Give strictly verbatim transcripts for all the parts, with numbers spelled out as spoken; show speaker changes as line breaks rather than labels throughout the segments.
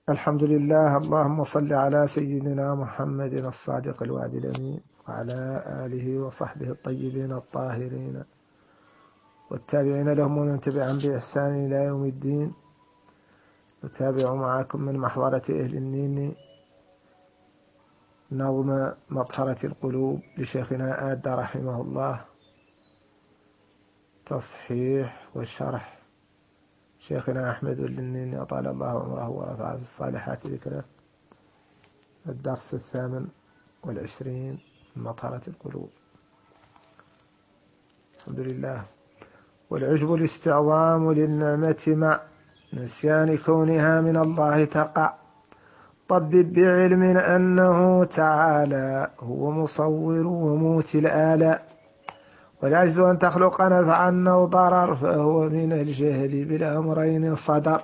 الحمد لله. اللهم صل على سيدنا محمد الصادق الوعد الأمين وعلى آله وصحبه الطيبين الطاهرين والتابعين لهم ومن تبعهم بإحسان إلى يوم الدين. نتابع معكم من محضرة أهل النين نظم مطهرة القلوب لشيخنا آد رحمه الله، تصحيح والشرح شيخنا أحمد النيني أطال الله عمره ورفع في الصالحات ذكره. الدرس الثامن والعشرين من مطهرة القلوب. الحمد لله. والعجب الاستعظام للنعمة مع نسيان كونها من الله تقع. طبب بعلم أنه تعالى هو مصور وموتي الآلاء، والعجز أن تخلق نفعا أو ضرر فهو من الجهل بالأمرين صدر.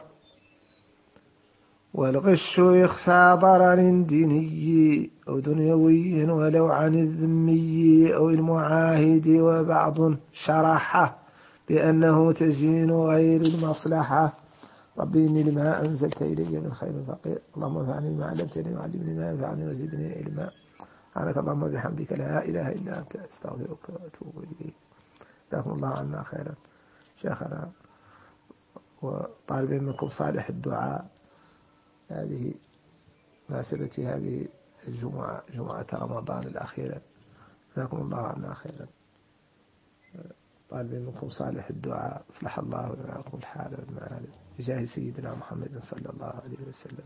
والغش إخفى ضرر ديني أو دنيوي ولو عن الذمي أو المعاهد، وبعض شرحه بأنه تزيين غير المصلحة. ربي إني لما أنزلت إلي من خير فقير، اللهم انفعني بما علمتني وعلمني ما ينفعني وزدني علما. سبحانك اللهم بحمدك لا إله إلا أنت أستغفرك وأتوب إليك. جزاكم الله عنا خيرا شيخنا، وطالبين منكم صالح الدعاء هذه مناسبة هذه الجمعة، جمعة رمضان الأخيرة. جزاكم الله عنا خيرا. طالبين منكم صالح الدعاء، اصلح الله لكم الحال والمآل بجاه سيدنا محمد صلى الله عليه وسلم.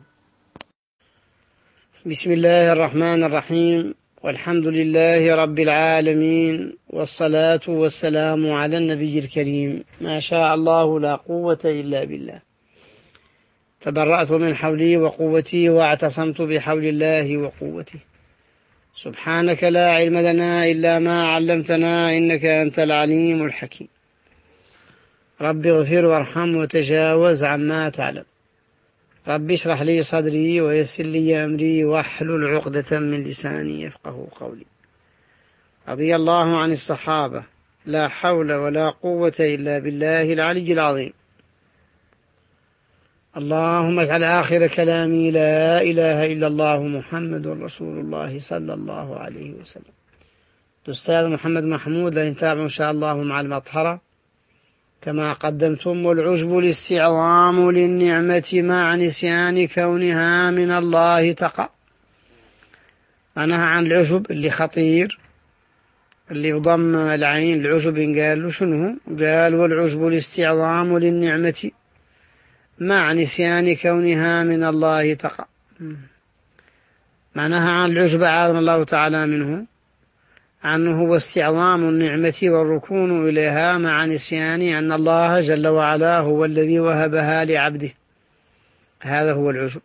بسم الله الرحمن الرحيم، والحمد لله رب العالمين، والصلاة والسلام على النبي الكريم. ما شاء الله لا قوة إلا بالله. تبرأت من حولي وقوتي واعتصمت بحول الله وقوته. سبحانك لا علم لنا إلا ما علمتنا إنك أنت العليم الحكيم. رب اغفر وارحم وتجاوز عما تعلم. رب اشرح لي صدري ويسر لي أمري واحلل عقدة من لساني يفقه قولي. رضي الله عن الصحابة، لا حول ولا قوة إلا بالله العلي العظيم. اللهم اجعل آخر كلامي لا إله إلا الله محمد رسول الله صلى الله عليه وسلم. الأستاذ محمد محمود لنتابع إن شاء الله مع المطهرة كما قدمتم. والعجب الاستعظام للنعمة مع نسيان كونها من الله تقع. معناها عن العجب اللي خطير، اللي بضم العين العجب قال له شنو؟ قال والعجب الاستعظام للنعمة مع نسيان كونها من الله تقع. معناها عن العجب أعاذنا الله تعالى منه، عنه هو استعظام النعمة والركون إليها مع نسيان أن الله جل وعلا هو الذي وهبها لعبده. هذا هو العجب.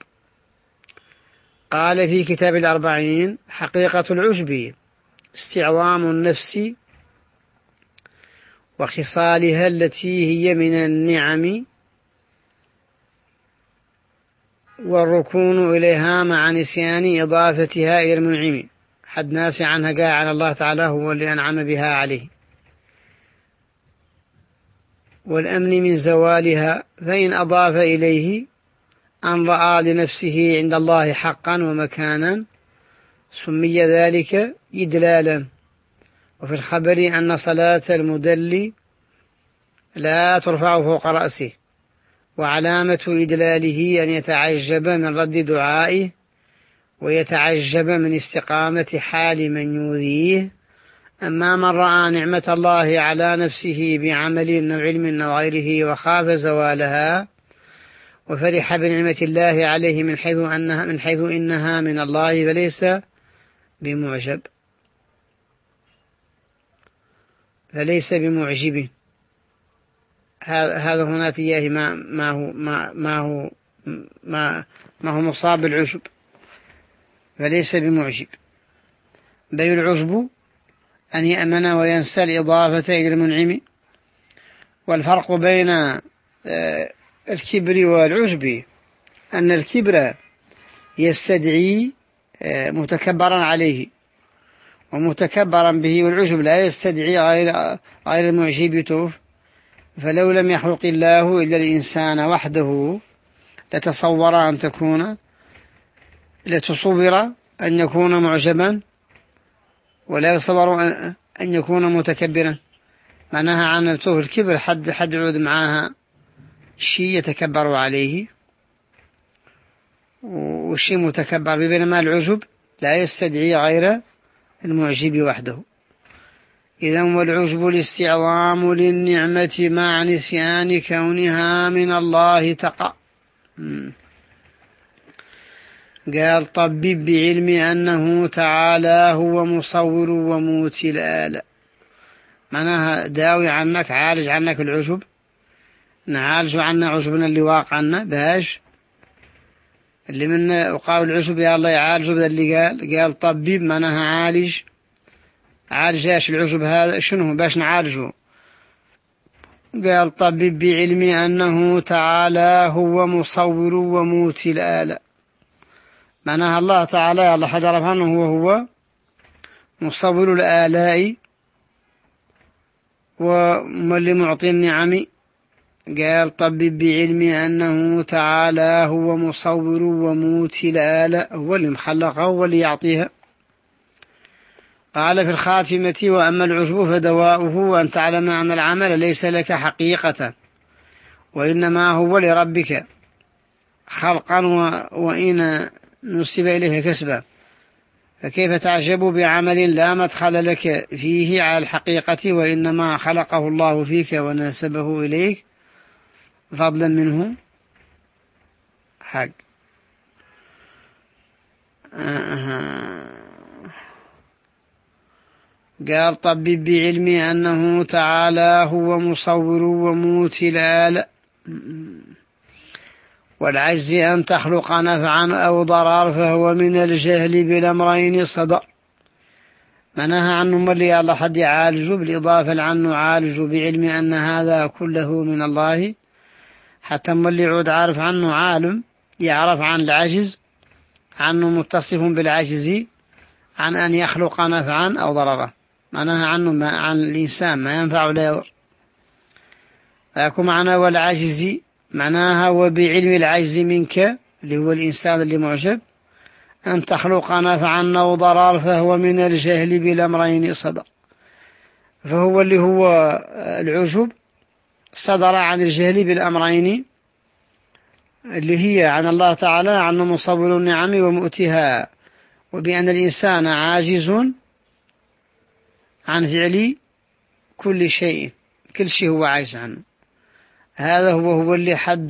قال في كتاب الأربعين: حقيقة العجب استعظام النفس وخصالها التي هي من النعم والركون إليها مع نسيان إضافتها إلى المنعم. حد ناسي عنها قاع عن الله تعالى هو اللي أنعم بها عليه، والأمن من زوالها، فإن أضاف إليه أن رأى لنفسه عند الله حقا ومكانا سمي ذلك إدلالا. وفي الخبر أن صلاة المدل لا ترفع فوق رأسه، وعلامة إدلاله أن يتعجب من رد دعائه ويتعجب من استقامة حال من يؤذيه. أما من رأى نعمة الله على نفسه بعمل أو علم أو غيره وخاف زوالها وفرح بنعمة الله عليه من حيث أنها, من حيث إنها من الله فليس بمعجب فليس بمعجب. هذا هنا تياه ما, ما هو ما, ما هو ما, ما هو مصاب بالعجب، فليس بمعجب. بل العجب أن يأمن وينسى الإضافة إلى المنعم. والفرق بين الكبر والعجب أن الكبر يستدعي متكبرا عليه ومتكبرا به، والعجب لا يستدعي غير غير المعجب توف. فلو لم يخلق الله إلا الإنسان وحده لتصور أن تكون لتصور أن يكون معجبا، ولا يصبر أن يكون متكبرا. معناها عنته الكبر حد حد عود معها شيء يتكبر عليه وشيء متكبر، بينما العجب لا يستدعي غير المعجب وحده. إذا والعجب الاستعظام للنعمة مع نسيان كونها من الله تقى. قال طبب بعلم أنه تعالى هو مصور وموتي الآلة. معناها داوي عنك، عالج عنك العجب، نعالج عنا عجبنا اللي واقع عنا باش اللي من وقاو العجب يا الله يعالجه. بذا اللي قال قال طبيب معناها عالج. عالج ايش العجب هذا؟ شنو باش نعالجه؟ قال طبيب بعلم أنه تعالى هو مصور وموتي الآلة. معناها الله تعالى يا الله حجر عنه هو هو مصور الآلاء وملي معطي النعم. قال طبب بعلم أنه تعالى هو مصور وموتي الآلة، هو اللي مخلقها هو اللي يعطيها. قال في الخاتمة وأما العجب فدواؤه أن تعلم أن العمل ليس لك حقيقة وإنما هو لربك خلقا وإن نسب إليه كسبا، فكيف تعجب بعمل لا مدخل لك فيه على الحقيقة وإنما خلقه الله فيك ونسبه إليك فضلا منه حق. قال طبب بعلم أنه تعالى هو مصور وموتي الآلة والعجز أن تخلق نفعا أو ضرار فهو من الجهل بالأمرين صدر. منها عنه ملي على حد يعالج بالإضافة لعنه عالج بعلم أن هذا كله من الله، حتى ملي عود عارف عنه عالم يعرف عن العجز عنه متصف بالعجز عن أن يخلق نفعا أو ضررا. معناها عنه ما عن الإنسان ما ينفع ولا يضر. لكن معنى والعجز معناها وبعلم العجز منك اللي هو الإنسان اللي معجب أن تخلق نفعا أو ضرار فهو من الجهل بالأمرين صدر. فهو اللي هو العجب صدر عن الجهل بالأمرين اللي هي عن الله تعالى عنه مصور النعم ومؤتها، وبأن الإنسان عاجز عن فعل كل شيء، كل شيء هو عاجز عنه. هذا هو هو اللي حد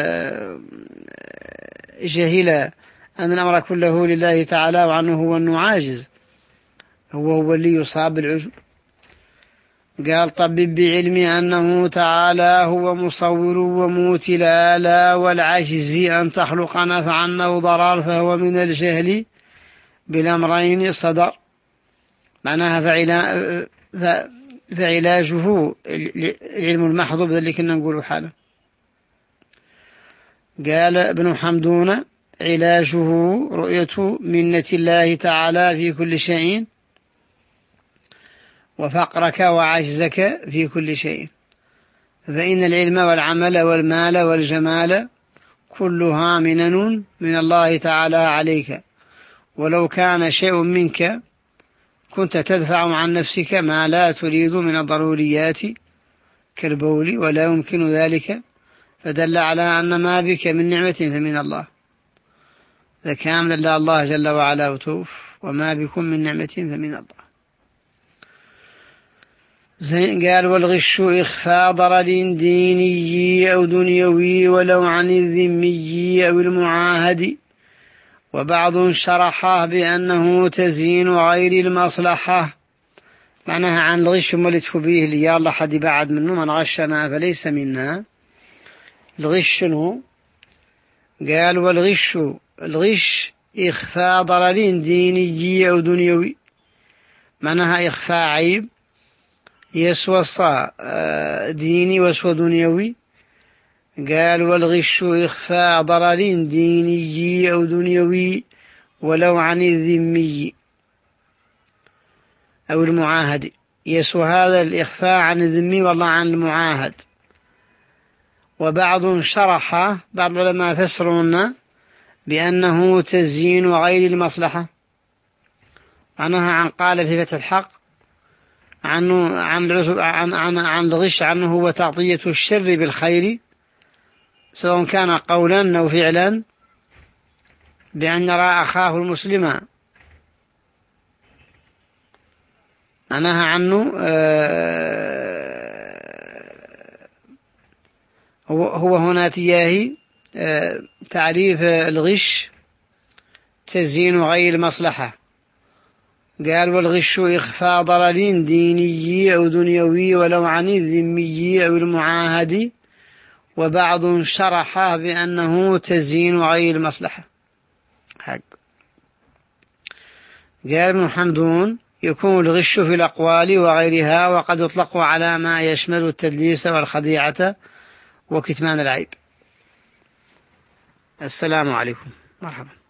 جهل أن الأمر كله لله تعالى وعنه هو أنه عاجز، هو هو اللي يصاب بالعجب. قال طبب بعلم أنه تعالى هو مصور وموتي الآلة والعجز أن تخلق نفعا أو ضرار فهو من الجهل بالأمرين صدر. معناها فعلا فعلاجه العلم المحض اللي كنا نقوله حاله. قال ابن حمدون علاجه رؤية منة الله تعالى في كل شيء وفقرك وعجزك في كل شيء، فإن العلم والعمل والمال والجمال كلها منن من الله تعالى عليك، ولو كان شيء منك كنت تدفع عن نفسك ما لا تريد من الضروريات كالبول ولا يمكن ذلك، فدل على أن ما بك من نعمة فمن الله. إذا كان دل الله جل وعلا وتوف وما بكم من نعمة فمن الله. زين قال والغش إخفاء ضرر ديني أو دنيوي ولو عن الذمي أو المعاهد، وبعض شرحه بأنه تزيين غير المصلحة. معناها عن الغش ملت به لي الله حد بعد منه من غشنا فليس منا. الغش شنو؟ قال والغش الغش إخفاء ضرر ديني أو دنيوي، معناها إخفاء عيب يسوى ديني ويسوى دنيوي. قال والغش إخفاء ضرر ديني أو دنيوي ولو عن الذمي أو المعاهد، يسوى هذا الإخفاء عن الذمي والله عن المعاهد. وبعض شرح، بعض العلماء فسرون بأنه تزيين غير المصلحة، عنها عن قال في فتح الحق عنه عن عن عن, عن الغش عنه هو تغطية الشر بالخير، سواء كان قولا أو فعلا، بأن يرى أخاه المسلم. معناها عنه هو هنا تياهي تعريف الغش تزيين غير المصلحة. قال: والغش إخفاء ضرر ديني أو دنيوي ولو عن الذمي أو المعاهد، وبعض شرح بأنه تزيين غير المصلحة. حق. قال ابن حمدون: يكون الغش في الأقوال وغيرها، وقد يطلق على ما يشمل التدليس والخديعة وكتمان العيب. السلام عليكم. مرحبا.